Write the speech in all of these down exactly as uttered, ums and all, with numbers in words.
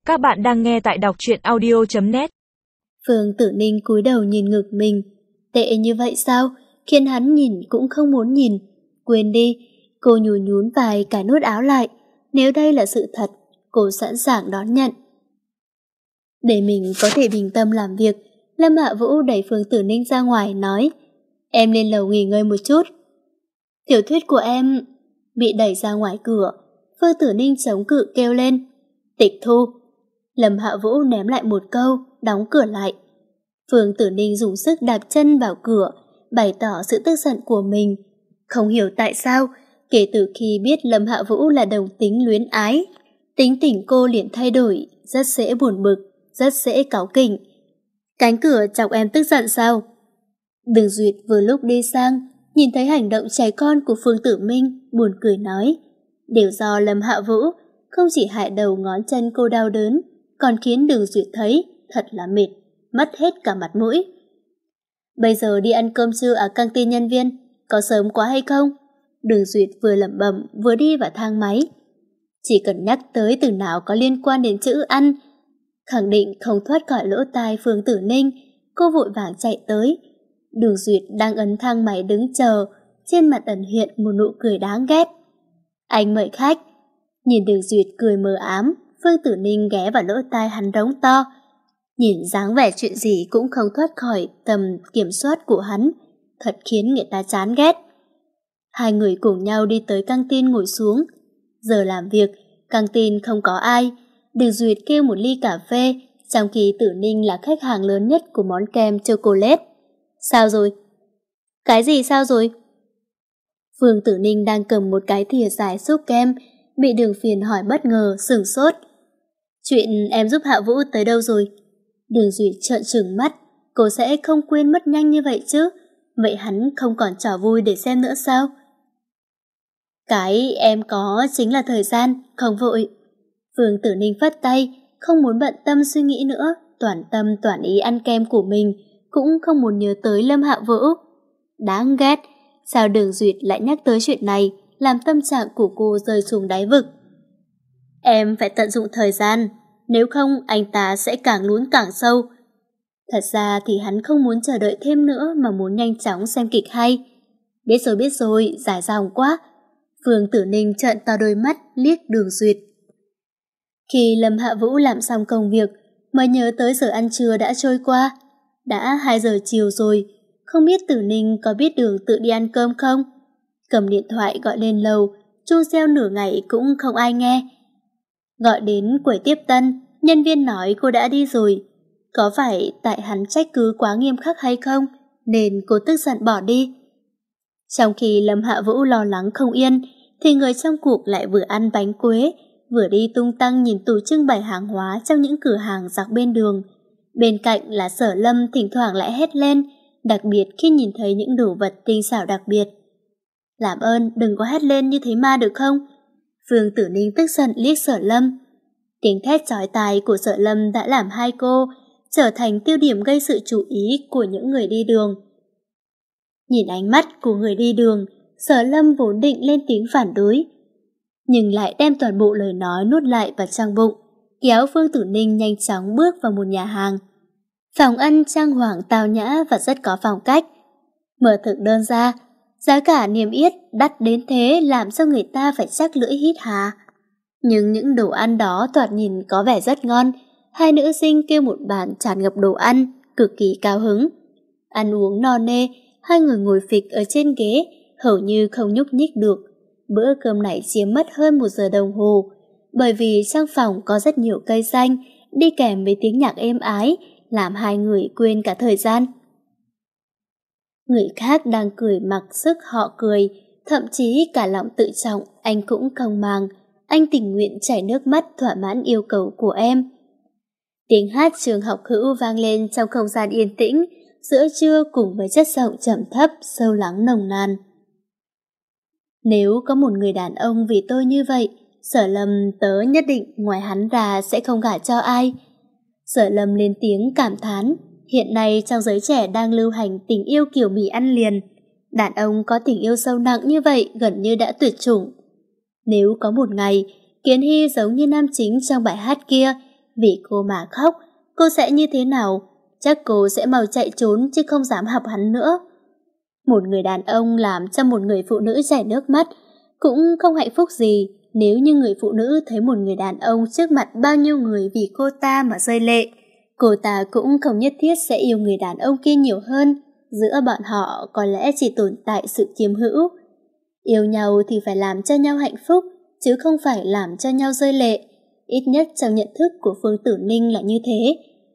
Các bạn đang nghe tại đọc truyện audio chấm net. Phương Tử Ninh cúi đầu nhìn ngực mình. Tệ như vậy sao? Khiến hắn nhìn cũng không muốn nhìn. Quên đi, cô nhún nhún vai cài nút áo lại. Nếu đây là sự thật, cô sẵn sàng đón nhận. Để mình có thể bình tâm làm việc, Lâm Hạ Vũ đẩy Phương Tử Ninh ra ngoài nói: Em lên lầu nghỉ ngơi một chút. Tiểu thuyết của em bị đẩy ra ngoài cửa. Phương Tử Ninh chống cự kêu lên: Tịch thu. Lâm Hạ Vũ ném lại một câu, đóng cửa lại. Phương Tử Ninh dùng sức đạp chân vào cửa, bày tỏ sự tức giận của mình. Không hiểu tại sao, kể từ khi biết Lâm Hạ Vũ là đồng tính luyến ái, tính tình cô liền thay đổi, rất dễ buồn bực, rất dễ cáu kỉnh. Cánh cửa chọc em tức giận sao? Đường Duyệt vừa lúc đi sang, nhìn thấy hành động trẻ con của Phương Tử Minh, buồn cười nói: Đều do Lâm Hạ Vũ, không chỉ hại đầu ngón chân cô đau đớn, còn khiến Đường Duyệt thấy thật là mệt, mất hết cả mặt mũi. Bây giờ đi ăn cơm trưa ở căng tin nhân viên, có sớm quá hay không? Đường Duyệt vừa lẩm bẩm vừa đi vào thang máy. Chỉ cần nhắc tới từ nào có liên quan đến chữ ăn, khẳng định không thoát khỏi lỗ tai Phương Tử Ninh, cô vội vàng chạy tới. Đường Duyệt đang ấn thang máy đứng chờ, trên mặt ẩn hiện một nụ cười đáng ghét. Anh mời khách. Nhìn Đường Duyệt cười mờ ám, Phương Tử Ninh ghé vào lỗ tai hắn đống to. Nhìn dáng vẻ chuyện gì cũng không thoát khỏi tầm kiểm soát của hắn, thật khiến người ta chán ghét. Hai người cùng nhau đi tới căng tin ngồi xuống. Giờ làm việc, căng tin không có ai. Đường Duyệt kêu một ly cà phê, trong khi Tử Ninh là khách hàng lớn nhất của món kem chocolate. Sao rồi? Cái gì sao rồi? Phương Tử Ninh đang cầm một cái thìa dài xúc kem, bị Đường Phiền hỏi bất ngờ, sửng sốt. Chuyện em giúp Hạ Vũ tới đâu rồi? Đường Duyệt trợn trừng mắt, cô sẽ không quên mất nhanh như vậy chứ? Vậy hắn không còn trò vui để xem nữa sao? Cái em có chính là thời gian, không vội. Phương Tử Ninh phất tay, không muốn bận tâm suy nghĩ nữa, toàn tâm toàn ý ăn kem của mình, cũng không muốn nhớ tới Lâm Hạ Vũ. Đáng ghét, sao Đường Duyệt lại nhắc tới chuyện này, làm tâm trạng của cô rơi xuống đáy vực. Em phải tận dụng thời gian, nếu không anh ta sẽ càng lún càng sâu. Thật ra thì hắn không muốn chờ đợi thêm nữa mà muốn nhanh chóng xem kịch hay. Biết rồi biết rồi, dài dòng quá. Phương Tử Ninh trợn to đôi mắt liếc Đường Duyệt. Khi Lâm Hạ Vũ làm xong công việc, mới nhớ tới giờ ăn trưa đã trôi qua. Đã hai giờ chiều rồi, không biết Tử Ninh có biết đường tự đi ăn cơm không? Cầm điện thoại gọi lên lầu, chuông reo nửa ngày cũng không ai nghe. Gọi đến quầy tiếp tân, nhân viên nói cô đã đi rồi. Có phải tại hắn trách cứ quá nghiêm khắc hay không, nên cô tức giận bỏ đi. Trong khi Lâm Hạ Vũ lo lắng không yên, thì người trong cuộc lại vừa ăn bánh quế, vừa đi tung tăng nhìn tủ trưng bày hàng hóa trong những cửa hàng dọc bên đường. Bên cạnh là Sở Lâm thỉnh thoảng lại hét lên, đặc biệt khi nhìn thấy những đồ vật tinh xảo đặc biệt. Làm ơn đừng có hét lên như thế ma được không? Phương Tử Ninh tức giận liếc Sở Lâm. Tiếng thét chói tai của Sở Lâm đã làm hai cô trở thành tiêu điểm gây sự chú ý của những người đi đường. Nhìn ánh mắt của người đi đường, Sở Lâm vốn định lên tiếng phản đối, nhưng lại đem toàn bộ lời nói nuốt lại vào trong bụng, kéo Phương Tử Ninh nhanh chóng bước vào một nhà hàng. Phòng ăn trang hoàng tao nhã và rất có phong cách. Mở thực đơn ra, giá cả niêm yết đắt đến thế làm cho người ta phải chắc lưỡi hít hà. Nhưng những đồ ăn đó thoạt nhìn có vẻ rất ngon. Hai nữ sinh kêu một bàn tràn ngập đồ ăn, cực kỳ cao hứng. Ăn uống no nê, hai người ngồi phịch ở trên ghế, hầu như không nhúc nhích được. Bữa cơm này chiếm mất hơn một giờ đồng hồ, bởi vì trong phòng có rất nhiều cây xanh, đi kèm với tiếng nhạc êm ái, làm hai người quên cả thời gian. Người khác đang cười mặc sức họ cười, thậm chí cả lòng tự trọng anh cũng không màng. Anh tình nguyện chảy nước mắt thỏa mãn yêu cầu của em. Tiếng hát trường học hữu vang lên trong không gian yên tĩnh, giữa trưa cùng với chất giọng trầm thấp, sâu lắng nồng nàn. Nếu có một người đàn ông vì tôi như vậy, Sở Lâm tớ nhất định ngoài hắn ra sẽ không gả cho ai. Sở Lâm lên tiếng cảm thán, hiện nay trong giới trẻ đang lưu hành tình yêu kiểu mì ăn liền. Đàn ông có tình yêu sâu nặng như vậy gần như đã tuyệt chủng. Nếu có một ngày, Kiến Hy giống như nam chính trong bài hát kia, Vì cô mà khóc, cô sẽ như thế nào? Chắc cô sẽ mau chạy trốn chứ không dám học hắn nữa. Một người đàn ông làm cho một người phụ nữ chảy nước mắt cũng không hạnh phúc gì nếu như người phụ nữ thấy một người đàn ông trước mặt bao nhiêu người vì cô ta mà rơi lệ. Cô ta cũng không nhất thiết sẽ yêu người đàn ông kia nhiều hơn, giữa bọn họ có lẽ chỉ tồn tại sự chiếm hữu. Yêu nhau thì phải làm cho nhau hạnh phúc, chứ không phải làm cho nhau rơi lệ. Ít nhất trong nhận thức của Phương Tử Ninh là như thế.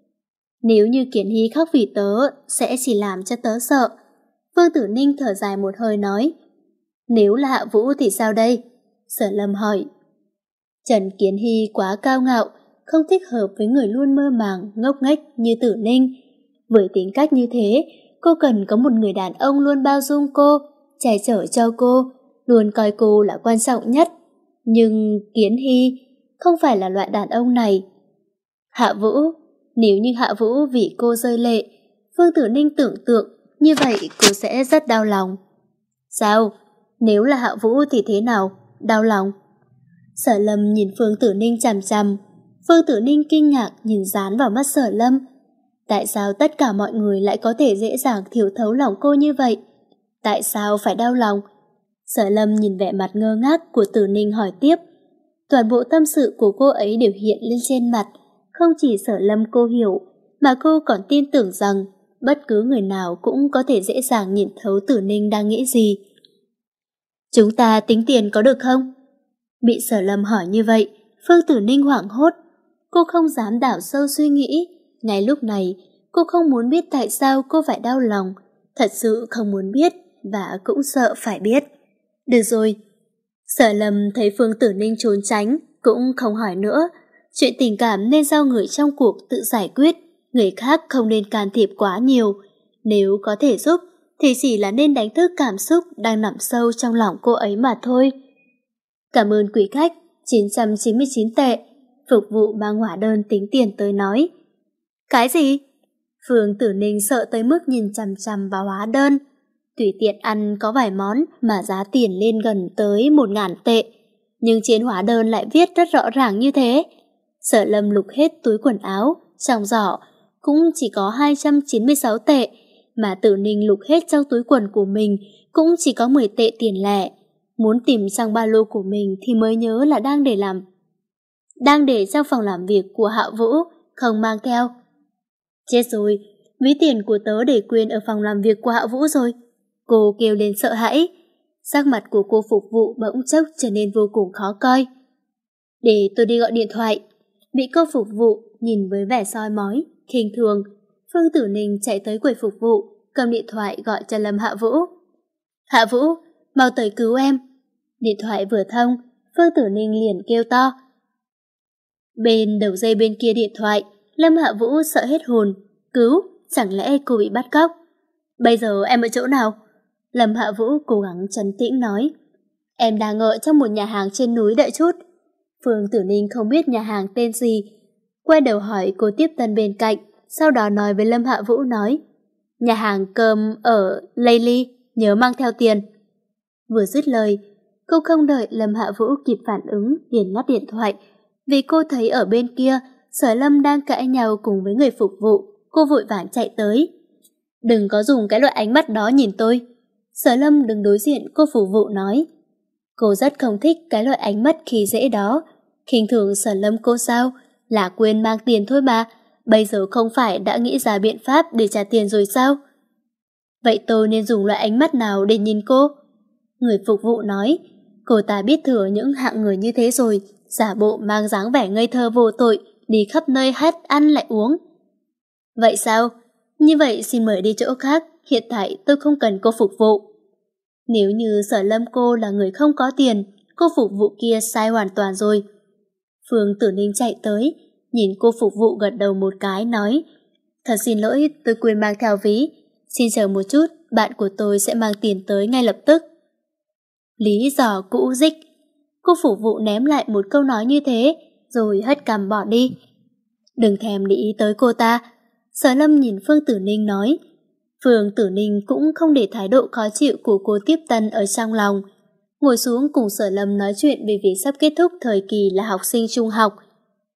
Nếu như Kiến Hy khóc vì tớ, sẽ chỉ làm cho tớ sợ. Phương Tử Ninh thở dài một hơi nói. Nếu là Hạ Vũ thì sao đây? Sở Lâm hỏi. Trần Kiến Hy quá cao ngạo, không thích hợp với người luôn mơ màng, ngốc nghếch như Tử Ninh. Với tính cách như thế, cô cần có một người đàn ông luôn bao dung cô, che chở cho cô, luôn coi cô là quan trọng nhất. Nhưng Kiến Hy không phải là loại đàn ông này. Hạ Vũ, nếu như Hạ Vũ vì cô rơi lệ, Phương Tử Ninh tưởng tượng như vậy cô sẽ rất đau lòng. Sao? Nếu là Hạ Vũ thì thế nào? Đau lòng? Sở Lâm nhìn Phương Tử Ninh chằm chằm. Phương Tử Ninh kinh ngạc nhìn dán vào mắt Sở Lâm. Tại sao tất cả mọi người lại có thể dễ dàng hiểu thấu lòng cô như vậy? Tại sao phải đau lòng? Sở Lâm nhìn vẻ mặt ngơ ngác của Tử Ninh hỏi tiếp. Toàn bộ tâm sự của cô ấy đều hiện lên trên mặt. Không chỉ Sở Lâm cô hiểu, mà cô còn tin tưởng rằng bất cứ người nào cũng có thể dễ dàng nhìn thấu Tử Ninh đang nghĩ gì. Chúng ta tính tiền có được không? Bị Sở Lâm hỏi như vậy, Phương Tử Ninh hoảng hốt. Cô không dám đảo sâu suy nghĩ. Ngay lúc này, cô không muốn biết tại sao cô phải đau lòng. Thật sự không muốn biết và cũng sợ phải biết. Được rồi. Sở Lâm thấy Phương Tử Ninh trốn tránh, cũng không hỏi nữa. Chuyện tình cảm nên do người trong cuộc tự giải quyết, người khác không nên can thiệp quá nhiều. Nếu có thể giúp, thì chỉ là nên đánh thức cảm xúc đang nằm sâu trong lòng cô ấy mà thôi. Cảm ơn quý khách, chín trăm chín mươi chín tệ. Phục vụ mang hóa đơn tính tiền tới nói. Cái gì? Phương Tử Ninh sợ tới mức nhìn chằm chằm vào hóa đơn. Tùy tiện ăn có vài món mà giá tiền lên gần tới một ngàn tệ. Nhưng trên hóa đơn lại viết rất rõ ràng như thế. Sở Lâm lục hết túi quần áo, trong giỏ cũng chỉ có hai trăm chín mươi sáu tệ, mà Tử Ninh lục hết trong túi quần của mình cũng chỉ có mười tệ tiền lẻ. Muốn tìm trong ba lô của mình thì mới nhớ là đang để làm đang để trong phòng làm việc của Hạ Vũ, không mang theo. Chết rồi, ví tiền của tớ để quên ở phòng làm việc của Hạ Vũ rồi. Cô kêu lên sợ hãi. Sắc mặt của cô phục vụ bỗng chốc trở nên vô cùng khó coi. Để tôi đi gọi điện thoại. Bị cô phục vụ nhìn với vẻ soi mói, khinh thường, Phương Tử Ninh chạy tới quầy phục vụ, cầm điện thoại gọi cho Lâm Hạ Vũ. Hạ Vũ, mau tới cứu em. Điện thoại vừa thông, Phương Tử Ninh liền kêu to. Bên đầu dây bên kia điện thoại, Lâm Hạ Vũ sợ hết hồn. Cứu, chẳng lẽ cô bị bắt cóc? Bây giờ em ở chỗ nào? Lâm Hạ Vũ cố gắng trấn tĩnh nói. Em đang ở trong một nhà hàng trên núi đợi chút. Phương Tử Ninh không biết nhà hàng tên gì, quay đầu hỏi cô tiếp tân bên cạnh, sau đó nói với Lâm Hạ Vũ nói. Nhà hàng cơm ở Layli, nhớ mang theo tiền. Vừa dứt lời, cô không đợi Lâm Hạ Vũ kịp phản ứng liền ngắt điện thoại, vì cô thấy ở bên kia Sở Lâm đang cãi nhau cùng với người phục vụ. Cô vội vàng chạy tới. Đừng có dùng cái loại ánh mắt đó nhìn tôi. Sở Lâm đứng đối diện cô phục vụ nói. Cô rất không thích cái loại ánh mắt khi dễ đó. Khinh thường Sở Lâm cô sao? Là quên mang tiền thôi mà. Bây giờ không phải đã nghĩ ra biện pháp để trả tiền rồi sao? Vậy tôi nên dùng loại ánh mắt nào để nhìn cô? Người phục vụ nói. Cô ta biết thừa những hạng người như thế rồi, giả bộ mang dáng vẻ ngây thơ vô tội, đi khắp nơi hát ăn lại uống. Vậy sao? Như vậy xin mời đi chỗ khác, hiện tại tôi không cần cô phục vụ. Nếu như Sở Lâm cô là người không có tiền, cô phục vụ kia sai hoàn toàn rồi. Phương Tử Ninh chạy tới, nhìn cô phục vụ gật đầu một cái nói. Thật xin lỗi, tôi quên mang theo ví. Xin chờ một chút, bạn của tôi sẽ mang tiền tới ngay lập tức. Lý do cũ dích. Cô phục vụ ném lại một câu nói như thế, rồi hất cằm bỏ đi. Đừng thèm để ý tới cô ta. Sở Lâm nhìn Phương Tử Ninh nói. Phương Tử Ninh cũng không để thái độ khó chịu của cô tiếp tân ở trong lòng. Ngồi xuống cùng Sở Lâm nói chuyện về việc sắp kết thúc thời kỳ là học sinh trung học.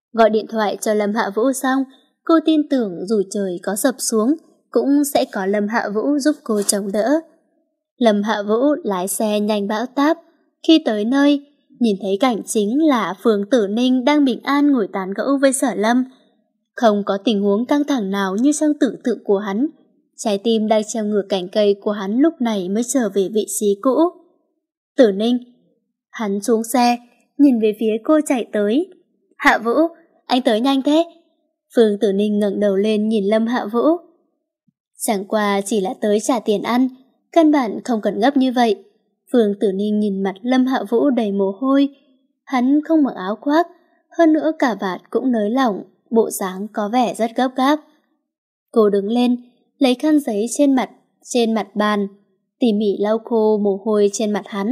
Gọi điện thoại cho Lâm Hạ Vũ xong, cô tin tưởng dù trời có sập xuống, cũng sẽ có Lâm Hạ Vũ giúp cô chống đỡ. Lâm Hạ Vũ lái xe nhanh bão táp. Khi tới nơi, nhìn thấy cảnh chính là Phương Tử Ninh đang bình an ngồi tán gẫu với Sở Lâm. Không có tình huống căng thẳng nào như trong tưởng tượng của hắn. Trái tim đang treo ngược cành cây của hắn lúc này mới trở về vị trí cũ. Tử Ninh. Hắn xuống xe, nhìn về phía cô chạy tới. Hạ Vũ, anh tới nhanh thế. Phương Tử Ninh ngẩng đầu lên nhìn Lâm Hạ Vũ. Chẳng qua chỉ là tới trả tiền ăn, căn bản không cần gấp như vậy. Phương Tử Ninh nhìn mặt Lâm Hạ Vũ đầy mồ hôi. Hắn không mặc áo khoác, hơn nữa cà vạt cũng nới lỏng, bộ dáng có vẻ rất gấp gáp. Cô đứng lên, lấy khăn giấy trên mặt, trên mặt bàn, tỉ mỉ lau khô mồ hôi trên mặt hắn.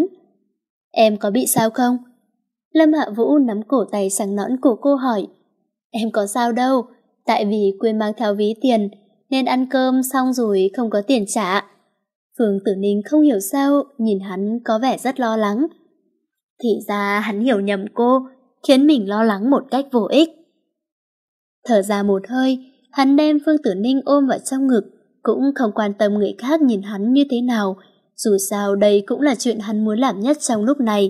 Em có bị sao không? Lâm Hạ Vũ nắm cổ tay trắng nõn của cô hỏi. Em có sao đâu, tại vì quên mang theo ví tiền, nên ăn cơm xong rồi không có tiền trả. Phương Tử Ninh không hiểu sao, nhìn hắn có vẻ rất lo lắng. Thì ra hắn hiểu nhầm cô, khiến mình lo lắng một cách vô ích. Thở ra một hơi, hắn đem Phương Tử Ninh ôm vào trong ngực, cũng không quan tâm người khác nhìn hắn như thế nào, dù sao đây cũng là chuyện hắn muốn làm nhất trong lúc này.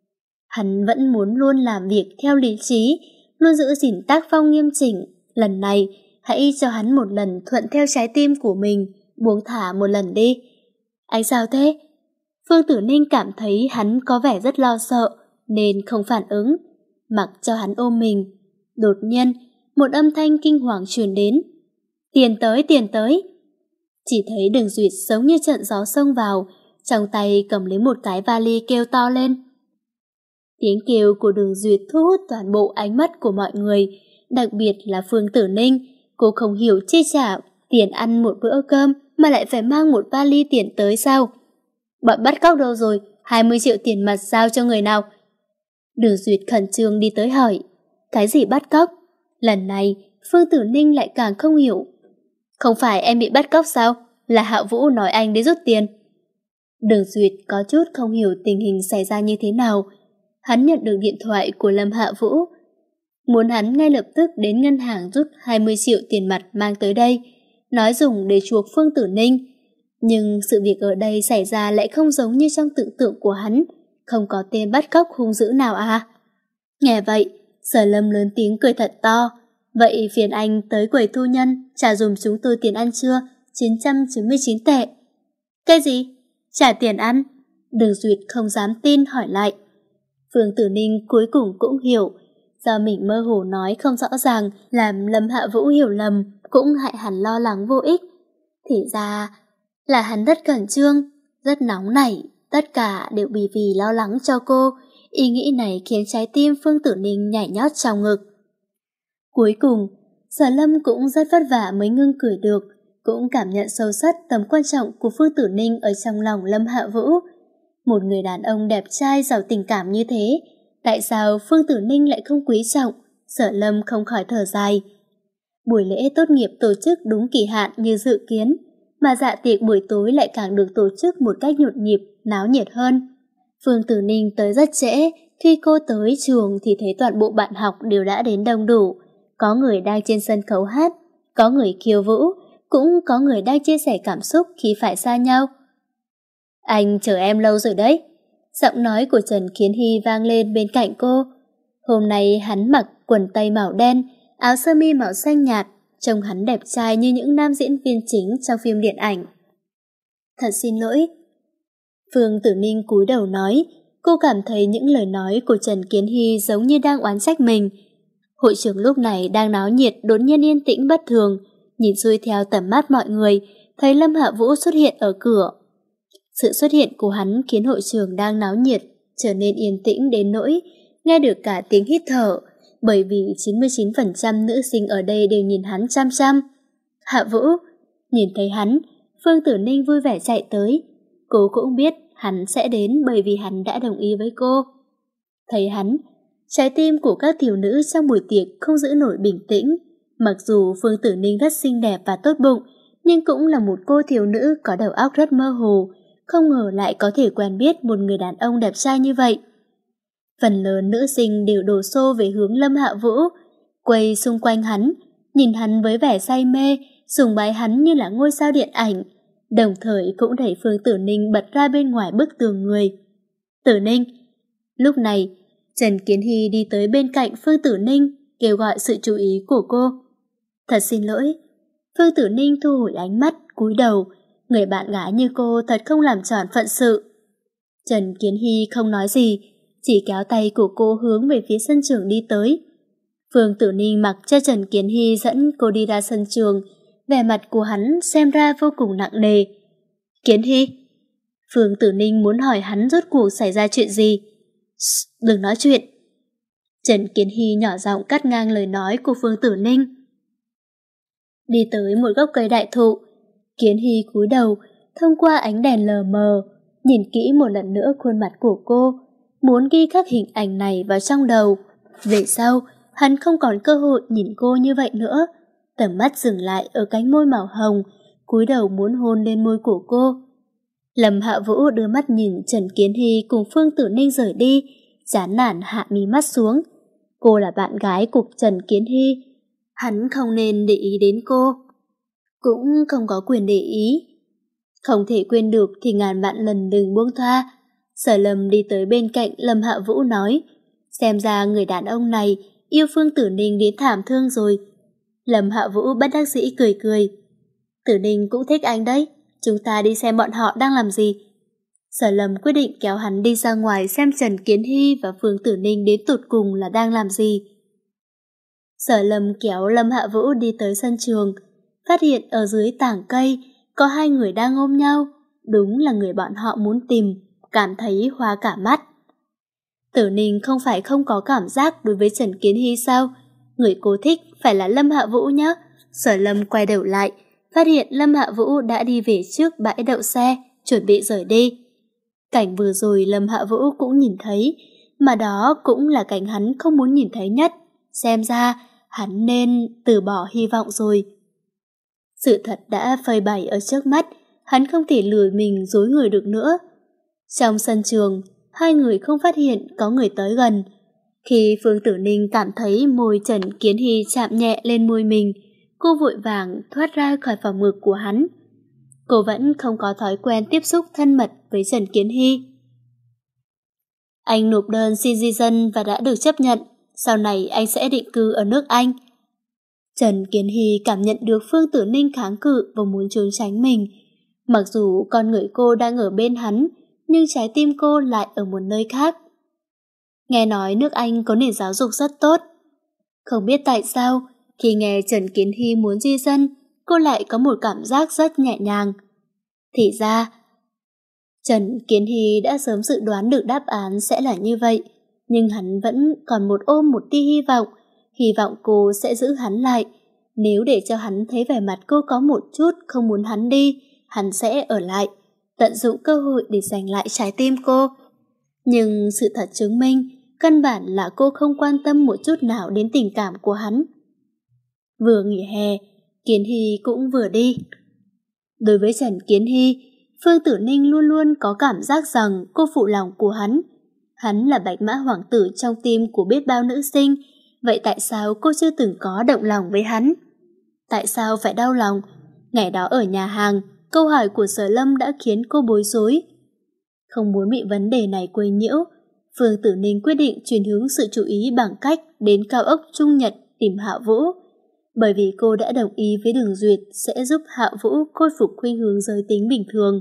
Hắn vẫn muốn luôn làm việc theo lý trí, luôn giữ gìn tác phong nghiêm chỉnh. Lần này, hãy cho hắn một lần thuận theo trái tim của mình, buông thả một lần đi. Anh sao thế? Phương Tử Ninh cảm thấy hắn có vẻ rất lo sợ, nên không phản ứng, mặc cho hắn ôm mình. Đột nhiên, một âm thanh kinh hoàng truyền đến. Tiền tới, tiền tới. Chỉ thấy Đường Duyệt giống như trận gió xông vào, trong tay cầm lấy một cái vali kêu to lên. Tiếng kêu của Đường Duyệt thu hút toàn bộ ánh mắt của mọi người, đặc biệt là Phương Tử Ninh. Cô không hiểu chi trả tiền ăn một bữa cơm mà lại phải mang một vali tiền tới sao? Bọn bắt cóc đâu rồi? hai mươi triệu tiền mặt giao cho người nào? Đường Duyệt khẩn trương đi tới hỏi. Cái gì bắt cóc? Lần này, Phương Tử Ninh lại càng không hiểu. Không phải em bị bắt cóc sao? Là Hạ Vũ nói anh đi rút tiền. Đường Duyệt có chút không hiểu tình hình xảy ra như thế nào. Hắn nhận được điện thoại của Lâm Hạ Vũ, muốn hắn ngay lập tức đến ngân hàng rút hai mươi triệu tiền mặt mang tới đây, nói dùng để chuộc Phương Tử Ninh. Nhưng sự việc ở đây xảy ra lại không giống như trong tưởng tượng của hắn, không có tên bắt cóc hung dữ nào à. Nghe vậy, Sở Lâm lớn tiếng cười thật to. Vậy phiền anh tới quầy thu nhân trả dùm chúng tôi tiền ăn trưa chín trăm chín mươi chín tệ. Cái gì? Trả tiền ăn? Đường Duyệt không dám tin hỏi lại. Phương Tử Ninh cuối cùng cũng hiểu, do mình mơ hồ nói không rõ ràng làm Lâm Hạ Vũ hiểu lầm, cũng hại hắn lo lắng vô ích. Thì ra là hắn rất khẩn trương, rất nóng nảy, tất cả đều bị vì lo lắng cho cô. Ý nghĩ này khiến trái tim Phương Tử Ninh nhảy nhót trong ngực. Cuối cùng, Sở Lâm cũng rất vất vả mới ngưng cười được, cũng cảm nhận sâu sắc tầm quan trọng của Phương Tử Ninh ở trong lòng Lâm Hạ Vũ. Một người đàn ông đẹp trai giàu tình cảm như thế, tại sao Phương Tử Ninh lại không quý trọng? Sở Lâm không khỏi thở dài. Buổi lễ tốt nghiệp tổ chức đúng kỳ hạn như dự kiến, mà dạ tiệc buổi tối lại càng được tổ chức một cách nhộn nhịp, náo nhiệt hơn. Phương Tử Ninh tới rất trễ, khi cô tới trường thì thấy toàn bộ bạn học đều đã đến đông đủ. Có người đang trên sân khấu hát, có người khiêu vũ, cũng có người đang chia sẻ cảm xúc khi phải xa nhau. Anh chờ em lâu rồi đấy. Giọng nói của Trần Kiến Hy vang lên bên cạnh cô. Hôm nay hắn mặc quần tây màu đen, áo sơ mi màu xanh nhạt, trông hắn đẹp trai như những nam diễn viên chính trong phim điện ảnh. Thật xin lỗi. Phương Tử Ninh cúi đầu nói, cô cảm thấy những lời nói của Trần Kiến Hy giống như đang oán trách mình. Hội trường lúc này đang náo nhiệt đột nhiên yên tĩnh bất thường, nhìn xuôi theo tầm mắt mọi người, thấy Lâm Hạ Vũ xuất hiện ở cửa. Sự xuất hiện của hắn khiến hội trường đang náo nhiệt trở nên yên tĩnh đến nỗi nghe được cả tiếng hít thở, bởi vì chín mươi chín phần trăm nữ sinh ở đây đều nhìn hắn chăm chăm. Hạ Vũ, nhìn thấy hắn, Phương Tử Ninh vui vẻ chạy tới. Cô cũng biết hắn sẽ đến bởi vì hắn đã đồng ý với cô. Thấy hắn, trái tim của các thiếu nữ trong buổi tiệc không giữ nổi bình tĩnh. Mặc dù Phương Tử Ninh rất xinh đẹp và tốt bụng, nhưng cũng là một cô thiếu nữ có đầu óc rất mơ hồ, không ngờ lại có thể quen biết một người đàn ông đẹp trai như vậy. Phần lớn nữ sinh đều đổ xô về hướng Lâm Hạ Vũ. quay xung quanh hắn, nhìn hắn với vẻ say mê, sùng bái hắn như là ngôi sao điện ảnh, đồng thời cũng đẩy Phương Tử Ninh bật ra bên ngoài bức tường người. Tử Ninh! Lúc này, Trần Kiến Hy đi tới bên cạnh Phương Tử Ninh, kêu gọi sự chú ý của cô. Thật xin lỗi. Phương Tử Ninh thu hồi ánh mắt, cúi đầu. Người bạn gái như cô thật không làm tròn phận sự. Trần Kiến Hy không nói gì, chỉ kéo tay của cô hướng về phía sân trường đi tới. Phương Tử Ninh mặc cho Trần Kiến Hy dẫn cô đi ra sân trường, vẻ mặt của hắn xem ra vô cùng nặng nề. Kiến Hy! Phương Tử Ninh muốn hỏi hắn rốt cuộc xảy ra chuyện gì. Đừng nói chuyện. Trần Kiến Hy nhỏ giọng cắt ngang lời nói của Phương Tử Ninh. Đi tới một gốc cây đại thụ, Kiến Hy cúi đầu, thông qua ánh đèn lờ mờ, nhìn kỹ một lần nữa khuôn mặt của cô, muốn ghi khắc hình ảnh này vào trong đầu. Về sau, hắn không còn cơ hội nhìn cô như vậy nữa. Tầm mắt dừng lại ở cánh môi màu hồng, cúi đầu muốn hôn lên môi của cô. Lâm Hạ Vũ đưa mắt nhìn Trần Kiến Hy cùng Phương Tử Ninh rời đi, chán nản hạ mí mắt xuống. Cô là bạn gái của Trần Kiến Hy, hắn không nên để ý đến cô, cũng không có quyền để ý. Không thể quên được thì ngàn vạn lần đừng buông tha. Sở Lâm đi tới bên cạnh Lâm Hạ Vũ nói, xem ra người đàn ông này yêu Phương Tử Ninh đến thảm thương rồi. Lâm Hạ Vũ bất đắc dĩ cười cười. Tử Ninh cũng thích anh đấy, chúng ta đi xem bọn họ đang làm gì. Sở Lâm quyết định kéo hắn đi ra ngoài xem Trần Kiến Hy và Phương Tử Ninh đến tột cùng là đang làm gì. Sở Lâm kéo Lâm Hạ Vũ đi tới sân trường, phát hiện ở dưới tảng cây có hai người đang ôm nhau, đúng là người bọn họ muốn tìm, cảm thấy hoa cả mắt. Tử Ninh không phải không có cảm giác đối với Trần Kiến Hy sao? Người cô thích phải là Lâm Hạ Vũ nhé. Sở Lâm quay đầu lại, phát hiện Lâm Hạ Vũ đã đi về trước bãi đậu xe, chuẩn bị rời đi. Cảnh vừa rồi Lâm Hạ Vũ cũng nhìn thấy, mà đó cũng là cảnh hắn không muốn nhìn thấy nhất. Xem ra, hắn nên từ bỏ hy vọng rồi. Sự thật đã phơi bày ở trước mắt, hắn không thể lừa mình dối người được nữa. Trong sân trường, hai người không phát hiện có người tới gần. Khi Phương Tử Ninh cảm thấy môi Trần Kiến Hy chạm nhẹ lên môi mình, cô vội vàng thoát ra khỏi vòng ngực của hắn. Cô vẫn không có thói quen tiếp xúc thân mật với Trần Kiến Hy. Anh nộp đơn xin di dân và đã được chấp nhận, sau này anh sẽ định cư ở nước Anh. Trần Kiến Hy cảm nhận được Phương Tử Ninh kháng cự và muốn trốn tránh mình. Mặc dù con người cô đang ở bên hắn, nhưng trái tim cô lại ở một nơi khác. Nghe nói nước Anh có nền giáo dục rất tốt. Không biết tại sao, khi nghe Trần Kiến Hy muốn di dân, cô lại có một cảm giác rất nhẹ nhàng. Thì ra, Trần Kiến Hy đã sớm dự đoán được đáp án sẽ là như vậy, nhưng hắn vẫn còn một ôm một tia hy vọng, hy vọng cô sẽ giữ hắn lại. Nếu để cho hắn thấy vẻ mặt cô có một chút không muốn hắn đi, hắn sẽ ở lại, tận dụng cơ hội để giành lại trái tim cô. Nhưng sự thật chứng minh, căn bản là cô không quan tâm một chút nào đến tình cảm của hắn. Vừa nghỉ hè, Kiến Hy cũng vừa đi. Đối với Trần Kiến Hy, Phương Tử Ninh luôn luôn có cảm giác rằng cô phụ lòng của hắn. Hắn là bạch mã hoàng tử trong tim của biết bao nữ sinh, vậy tại sao cô chưa từng có động lòng với hắn? Tại sao phải đau lòng? Ngày đó ở nhà hàng, câu hỏi của Sở Lâm đã khiến cô bối rối. Không muốn bị vấn đề này quấy nhiễu, Phương Tử Ninh quyết định chuyển hướng sự chú ý bằng cách đến cao ốc Trung Nhật tìm Hạ Vũ, bởi vì cô đã đồng ý với Đường Duyệt sẽ giúp Hạ Vũ khôi phục khuynh hướng giới tính bình thường.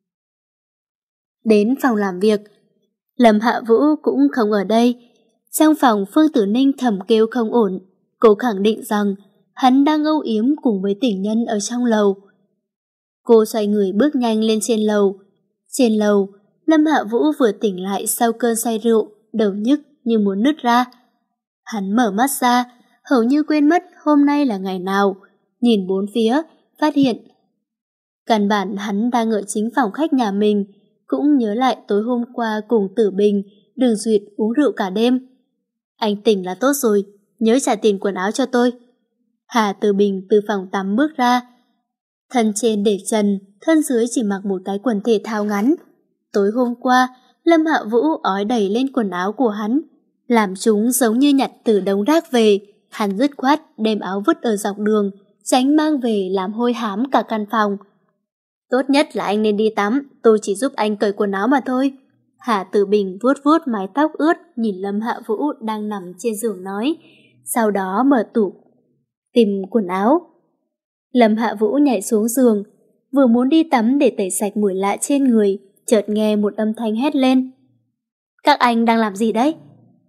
Đến phòng làm việc, Lâm Hạ Vũ cũng không ở đây. Trong phòng, Phương Tử Ninh thầm kêu không ổn. Cô khẳng định rằng hắn đang âu yếm cùng với tình nhân ở trong lầu. Cô xoay người bước nhanh lên trên lầu. Trên lầu, Lâm Hạ Vũ vừa tỉnh lại sau cơn say rượu, đầu nhức như muốn nứt ra. Hắn mở mắt ra, hầu như quên mất hôm nay là ngày nào. Nhìn bốn phía, phát hiện căn bản hắn đang ở chính phòng khách nhà mình, cũng nhớ lại tối hôm qua cùng Tử Bình, Đường Duyệt uống rượu cả đêm. Anh tỉnh là tốt rồi, nhớ trả tiền quần áo cho tôi. Hà Tử Bình từ phòng tắm bước ra. Thân trên để trần, thân dưới chỉ mặc một cái quần thể thao ngắn. Tối hôm qua, Lâm Hạ Vũ ói đầy lên quần áo của hắn, làm chúng giống như nhặt từ đống rác về. hắn dứt khoát đem áo vứt ở dọc đường, tránh mang về làm hôi hám cả căn phòng. Tốt nhất là anh nên đi tắm, tôi chỉ giúp anh cởi quần áo mà thôi. Hạ Tử Bình vuốt vuốt mái tóc ướt nhìn Lâm Hạ Vũ đang nằm trên giường nói, sau đó mở tủ tìm quần áo. Lâm Hạ Vũ nhảy xuống giường, vừa muốn đi tắm để tẩy sạch mùi lạ trên người, chợt nghe một âm thanh hét lên. Các anh đang làm gì đấy?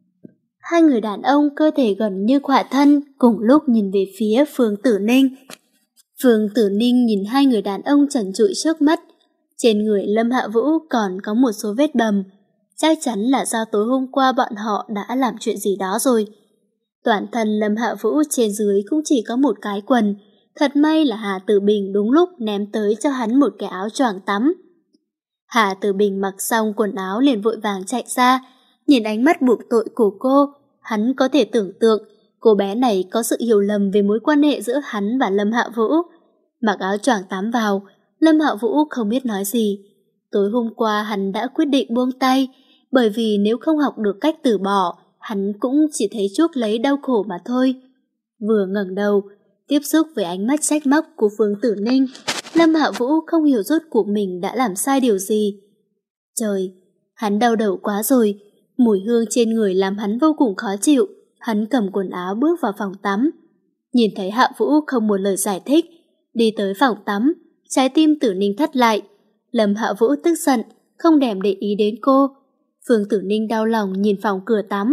Hai người đàn ông cơ thể gần như khỏa thân cùng lúc nhìn về phía Phương Tử Ninh. Phương Tử Ninh nhìn hai người đàn ông trần trụi trước mắt. Trên người Lâm Hạ Vũ còn có một số vết bầm, chắc chắn là do tối hôm qua bọn họ đã làm chuyện gì đó rồi. Toàn thân Lâm Hạ Vũ trên dưới cũng chỉ có một cái quần, thật may là Hà Tử Bình đúng lúc ném tới cho hắn một cái áo choàng tắm. Hà Tử Bình mặc xong quần áo liền vội vàng chạy ra, nhìn ánh mắt buộc tội của cô, hắn có thể tưởng tượng cô bé này có sự hiểu lầm về mối quan hệ giữa hắn và Lâm Hạ Vũ. Mặc áo choàng tắm vào, Lâm Hạ Vũ không biết nói gì. Tối hôm qua hắn đã quyết định buông tay, bởi vì nếu không học được cách từ bỏ, hắn cũng chỉ thấy chuốc lấy đau khổ mà thôi. Vừa ngẩng đầu, tiếp xúc với ánh mắt trách móc của Phương Tử Ninh, Lâm Hạ Vũ không hiểu rốt cuộc mình đã làm sai điều gì. Trời, hắn đau đầu quá rồi, mùi hương trên người làm hắn vô cùng khó chịu. Hắn cầm quần áo bước vào phòng tắm. Nhìn thấy Hạ Vũ không một lời giải thích, đi tới phòng tắm, trái tim Tử Ninh thắt lại. Lâm Hạ Vũ tức giận, không đèm để ý đến cô. Phương Tử Ninh đau lòng nhìn phòng cửa tắm.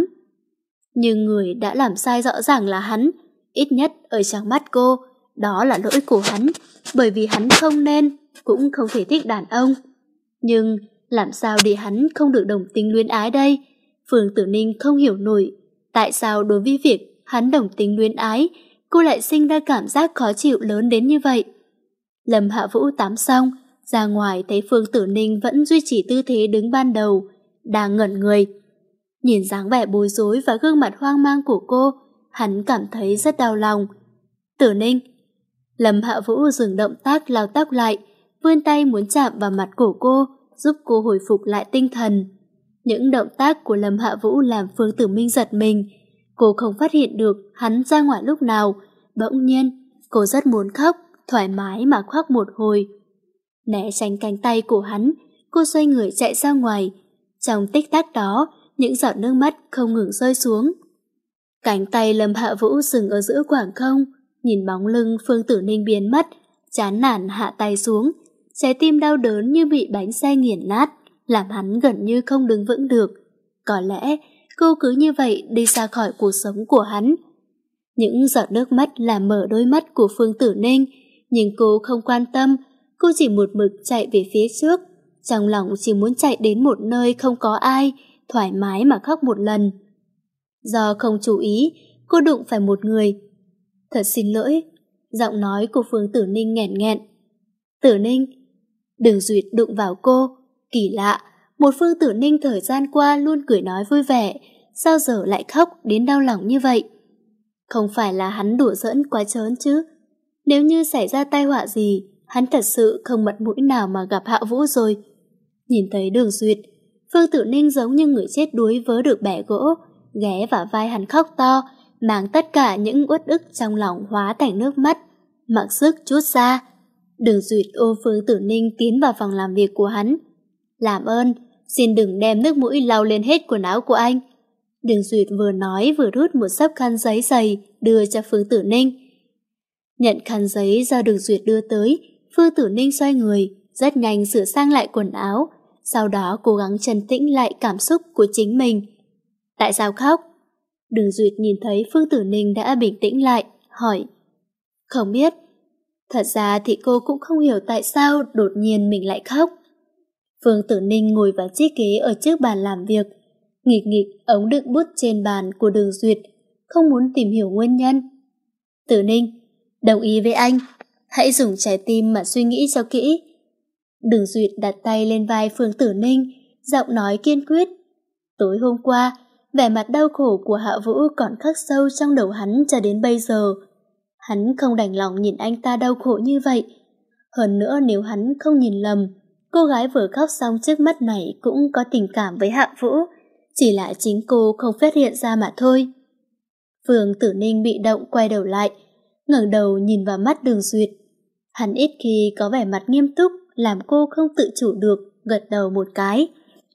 Nhưng người đã làm sai rõ ràng là hắn, ít nhất ở trong mắt cô, đó là lỗi của hắn, bởi vì hắn không nên, cũng không thể thích đàn ông. Nhưng làm sao để hắn không được đồng tính luyến ái đây? Phương Tử Ninh không hiểu nổi, tại sao đối với việc hắn đồng tính luyến ái, cô lại sinh ra cảm giác khó chịu lớn đến như vậy. Lâm Hạ Vũ tắm xong, ra ngoài thấy Phương Tử Ninh vẫn duy trì tư thế đứng ban đầu, đang ngẩn người. Nhìn dáng vẻ bối rối và gương mặt hoang mang của cô, hắn cảm thấy rất đau lòng. Tử Ninh. Lâm Hạ Vũ dừng động tác lau tóc lại, vươn tay muốn chạm vào mặt của cô, giúp cô hồi phục lại tinh thần. Những động tác của Lâm Hạ Vũ làm Phương Tử Minh giật mình. Cô không phát hiện được hắn ra ngoài lúc nào. Bỗng nhiên, cô rất muốn khóc, thoải mái mà khóc một hồi. Né tránh cánh tay của hắn, cô xoay người chạy ra ngoài. Trong tích tắc đó, những giọt nước mắt không ngừng rơi xuống. Cánh tay Lâm Hạ Vũ dừng ở giữa khoảng không, nhìn bóng lưng Phương Tử Ninh biến mất, chán nản hạ tay xuống, trái tim đau đớn như bị bánh xe nghiền nát, làm hắn gần như không đứng vững được. Có lẽ cô cứ như vậy đi ra khỏi cuộc sống của hắn. Những giọt nước mắt làm mở đôi mắt của Phương Tử Ninh, nhưng cô không quan tâm, cô chỉ một mực chạy về phía trước, trong lòng chỉ muốn chạy đến một nơi không có ai, thoải mái mà khóc một lần. Do không chú ý, cô đụng phải một người. Thật xin lỗi, giọng nói của Phương Tử Ninh nghẹn nghẹn. Tử Ninh. Đường Duyệt đụng vào cô. Kỳ lạ, một Phương Tử Ninh thời gian qua luôn cười nói vui vẻ, sao giờ lại khóc đến đau lòng như vậy? Không phải là hắn đùa giỡn quá trớn chứ? Nếu như xảy ra tai họa gì, hắn thật sự không mặt mũi nào mà gặp Hạ Vũ rồi. Nhìn thấy Đường Duyệt, Phương Tử Ninh giống như người chết đuối vớ được bẻ gỗ, ghé vào vai hắn khóc to, mang tất cả những uất ức trong lòng hóa thành nước mắt, mặc sức trút ra. Đường Duyệt ôm Phương Tử Ninh tiến vào phòng làm việc của hắn. Làm ơn, xin đừng đem nước mũi lau lên hết quần áo của anh. Đường Duyệt vừa nói vừa rút một xấp khăn giấy dày đưa cho Phương Tử Ninh. Nhận khăn giấy do Đường Duyệt đưa tới, Phương Tử Ninh xoay người, rất nhanh sửa sang lại quần áo, sau đó cố gắng trấn tĩnh lại cảm xúc của chính mình. Tại sao khóc? Đường Duyệt nhìn thấy Phương Tử Ninh đã bình tĩnh lại, hỏi. Không biết. Thật ra thì cô cũng không hiểu tại sao đột nhiên mình lại khóc. Phương Tử Ninh ngồi vào chiếc ghế ở trước bàn làm việc, nghịch nghịch ống đựng bút trên bàn của Đường Duyệt, không muốn tìm hiểu nguyên nhân. Tử Ninh, đồng ý với anh, hãy dùng trái tim mà suy nghĩ cho kỹ. Đường Duyệt đặt tay lên vai Phương Tử Ninh, giọng nói kiên quyết. Tối hôm qua, vẻ mặt đau khổ của Hạ Vũ còn khắc sâu trong đầu hắn cho đến bây giờ. Hắn không đành lòng nhìn anh ta đau khổ như vậy. Hơn nữa nếu hắn không nhìn lầm, cô gái vừa khóc xong trước mắt này cũng có tình cảm với Hạ Vũ, chỉ là chính cô không phát hiện ra mà thôi. Phương Tử Ninh bị động quay đầu lại, ngẩng đầu nhìn vào mắt Đường Duyệt. Hắn ít khi có vẻ mặt nghiêm túc, làm cô không tự chủ được, gật đầu một cái.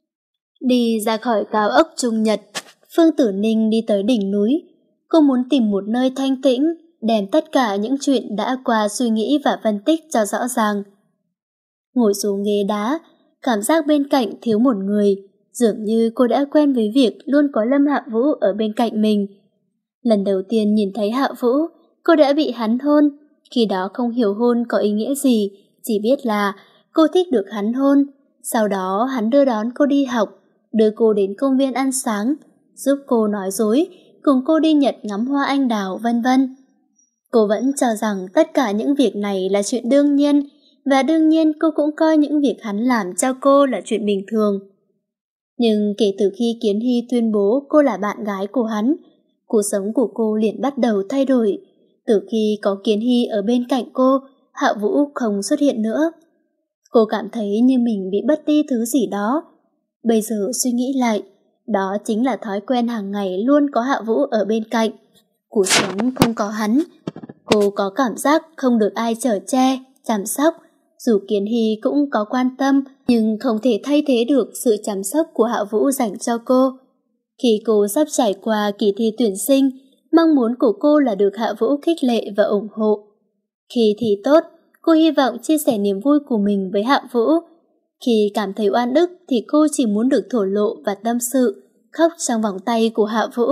Đi ra khỏi cao ốc Trung Nhật, Phương Tử Ninh đi tới đỉnh núi. Cô muốn tìm một nơi thanh tĩnh, đem tất cả những chuyện đã qua suy nghĩ và phân tích cho rõ ràng. Ngồi xuống ghế đá, cảm giác bên cạnh thiếu một người, dường như cô đã quen với việc luôn có Lâm Hạ Vũ ở bên cạnh mình. Lần đầu tiên nhìn thấy Hạ Vũ, cô đã bị hắn hôn, khi đó không hiểu hôn có ý nghĩa gì, chỉ biết là cô thích được hắn hôn. Sau đó hắn đưa đón cô đi học, đưa cô đến công viên ăn sáng, giúp cô nói dối, cùng cô đi Nhật ngắm hoa anh đào, vân vân. Cô vẫn cho rằng tất cả những việc này là chuyện đương nhiên, và đương nhiên cô cũng coi những việc hắn làm cho cô là chuyện bình thường. Nhưng kể từ khi Kiến Hy tuyên bố cô là bạn gái của hắn, cuộc sống của cô liền bắt đầu thay đổi. Từ khi có Kiến Hy ở bên cạnh cô, Hạ Vũ không xuất hiện nữa. Cô cảm thấy như mình bị mất đi thứ gì đó. Bây giờ suy nghĩ lại, đó chính là thói quen hàng ngày luôn có Hạ Vũ ở bên cạnh. Cuộc sống không có hắn, cô có cảm giác không được ai chở che, chăm sóc. Dù Kiến Hy cũng có quan tâm, nhưng không thể thay thế được sự chăm sóc của Hạ Vũ dành cho cô. Khi cô sắp trải qua kỳ thi tuyển sinh, mong muốn của cô là được Hạ Vũ khích lệ và ủng hộ. Khi thi tốt, cô hy vọng chia sẻ niềm vui của mình với Hạ Vũ. Khi cảm thấy oan ức thì cô chỉ muốn được thổ lộ và tâm sự, khóc trong vòng tay của Hạ Vũ.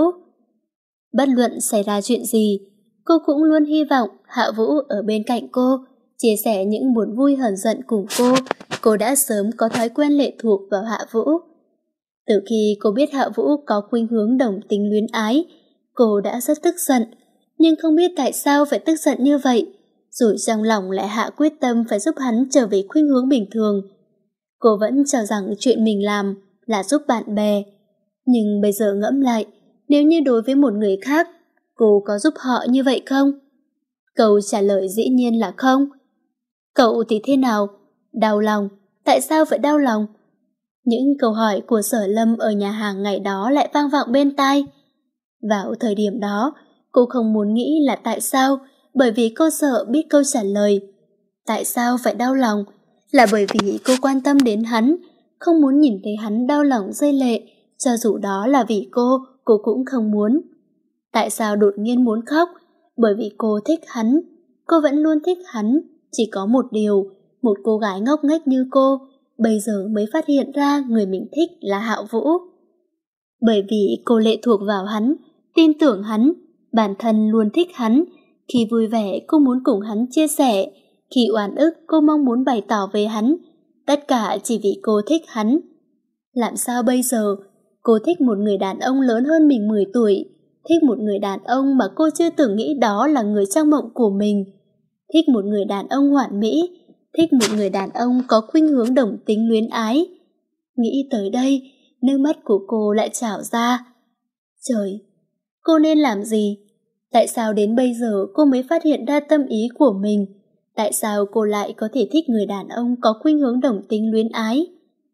Bất luận xảy ra chuyện gì, cô cũng luôn hy vọng Hạ Vũ ở bên cạnh cô, chia sẻ những buồn vui hờn giận cùng cô. Cô đã sớm có thói quen lệ thuộc vào Hạ Vũ. Từ khi cô biết Hạ Vũ có khuynh hướng đồng tính luyến ái, cô đã rất tức giận, nhưng không biết tại sao phải tức giận như vậy, rồi trong lòng lại hạ quyết tâm phải giúp hắn trở về khuynh hướng bình thường. Cô vẫn cho rằng chuyện mình làm là giúp bạn bè, nhưng bây giờ ngẫm lại, nếu như đối với một người khác, cô có giúp họ như vậy không? Câu trả lời dĩ nhiên là không. Cậu thì thế nào? Đau lòng. Tại sao phải đau lòng? Những câu hỏi của Sở Lâm ở nhà hàng ngày đó lại vang vọng bên tai. Vào thời điểm đó, cô không muốn nghĩ là tại sao, bởi vì cô sợ biết câu trả lời. Tại sao phải đau lòng? Là bởi vì cô quan tâm đến hắn, không muốn nhìn thấy hắn đau lòng rơi lệ, cho dù đó là vì cô, cô cũng không muốn. Tại sao đột nhiên muốn khóc? Bởi vì cô thích hắn, cô vẫn luôn thích hắn, chỉ có một điều, một cô gái ngốc nghếch như cô, bây giờ mới phát hiện ra người mình thích là Hạ Vũ. Bởi vì cô lệ thuộc vào hắn, tin tưởng hắn, bản thân luôn thích hắn, khi vui vẻ cô muốn cùng hắn chia sẻ, khi oan ức cô mong muốn bày tỏ về hắn, tất cả chỉ vì cô thích hắn. Làm sao bây giờ, cô thích một người đàn ông lớn hơn mình mười tuổi, thích một người đàn ông mà cô chưa từng nghĩ đó là người trong mộng của mình, thích một người đàn ông hoàn mỹ, thích một người đàn ông có khuynh hướng đồng tính luyến ái. Nghĩ tới đây, nước mắt của cô lại trào ra. Trời, cô nên làm gì? Tại sao đến bây giờ cô mới phát hiện ra tâm ý của mình? Tại sao cô lại có thể thích người đàn ông có khuynh hướng đồng tính luyến ái?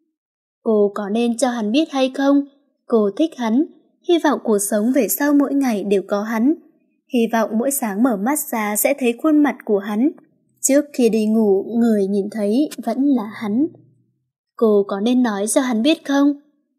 Cô có nên cho hắn biết hay không? Cô thích hắn, hy vọng cuộc sống về sau mỗi ngày đều có hắn. Hy vọng mỗi sáng mở mắt ra sẽ thấy khuôn mặt của hắn. Trước khi đi ngủ, người nhìn thấy vẫn là hắn. Cô có nên nói cho hắn biết không?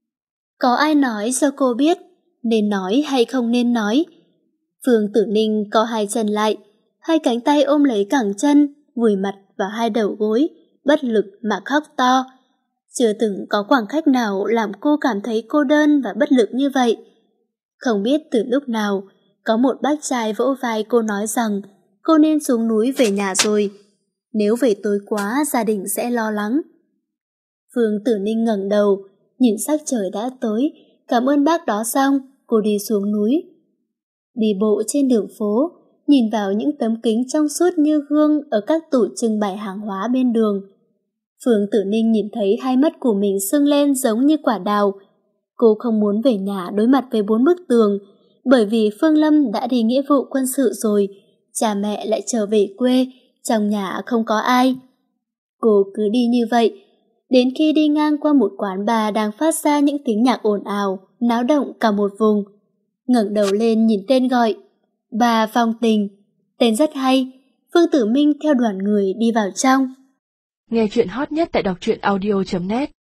Có ai nói cho cô biết? Nên nói hay không nên nói? Phương Tử Ninh co hai chân lại, hai cánh tay ôm lấy cẳng chân, vùi mặt vào hai đầu gối, bất lực mà khóc to. Chưa từng có khoảng khắc nào làm cô cảm thấy cô đơn và bất lực như vậy. Không biết từ lúc nào, có một bác trai vỗ vai cô nói rằng cô nên xuống núi về nhà rồi. Nếu về tối quá, gia đình sẽ lo lắng. Phương Tử Ninh ngẩng đầu, nhìn sắc trời đã tối, cảm ơn bác đó xong, cô đi xuống núi. Đi bộ trên đường phố, nhìn vào những tấm kính trong suốt như gương ở các tủ trưng bày hàng hóa bên đường. Phương Tử Ninh nhìn thấy hai mắt của mình sưng lên giống như quả đào. Cô không muốn về nhà đối mặt với bốn bức tường, bởi vì Phương Lâm đã đi nghĩa vụ quân sự rồi, cha mẹ lại trở về quê, trong nhà không có ai. Cô cứ đi như vậy, đến khi đi ngang qua một quán bar đang phát ra những tiếng nhạc ồn ào, náo động cả một vùng. ngẩng đầu lên nhìn tên gọi. Bà Phong Tình. Tên rất hay. Phương Tử Minh theo đoàn người đi vào trong. Nghe chuyện hot nhất tại đọc truyện audio chấm net.